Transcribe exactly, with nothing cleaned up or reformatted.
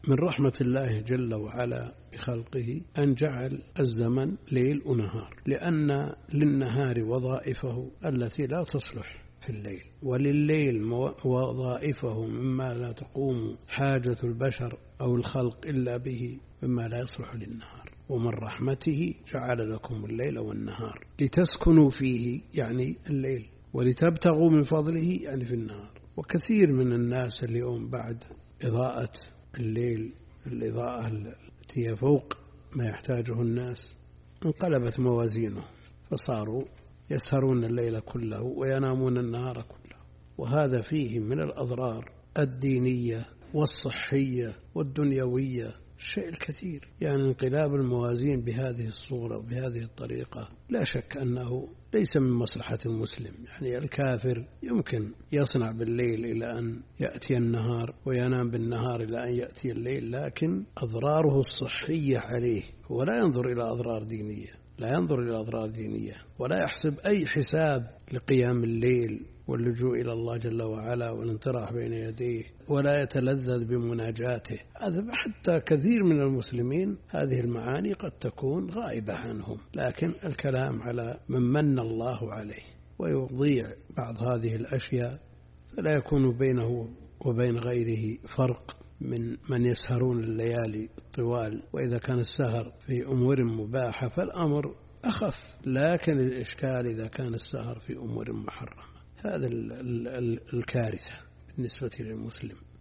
من رحمة الله جل وعلا بخلقه أن جعل الزمن ليل ونهار، لأن للنهار وظائفه التي لا تصلح في الليل، ولليل وظائفه مما لا تقوم حاجة البشر أو الخلق إلا به مما لا يصلح للنهار. ومن رحمته جعل لكم الليل والنهار لتسكنوا فيه، يعني الليل، ولتبتغوا من فضله، يعني في النهار. وكثير من الناس اليوم بعد إضاءة الليل، الإضاءة التي هي فوق ما يحتاجه الناس، انقلبت موازينه، فصاروا يسهرون الليل كله وينامون النهار كله، وهذا فيه من الأضرار الدينية والصحية والدنيوية الشيء الكثير. يعني انقلاب الموازين بهذه الصورة وبهذه الطريقة لا شك أنه ليس من مصلحة المسلم. يعني الكافر يمكن يصنع بالليل إلى أن يأتي النهار وينام بالنهار إلى أن يأتي الليل، لكن أضراره الصحية عليه، ولا ينظر إلى أضرار دينية، لا ينظر إلى أضرار دينية، ولا يحسب أي حساب لقيام الليل واللجوء إلى الله جل وعلا والانطراح بين يديه، ولا يتلذذ بمناجاته. هذا حتى كثير من المسلمين هذه المعاني قد تكون غائبة عنهم، لكن الكلام على من من الله عليه ويضيع بعض هذه الأشياء، فلا يكون بينه وبين غيره فرق من من يسهرون الليالي الطوال. وإذا كان السهر في أمور مباحة فالأمر أخف، لكن الإشكال إذا كان السهر في أمور محرمة، هذا الكارثة بالنسبة للمسلم.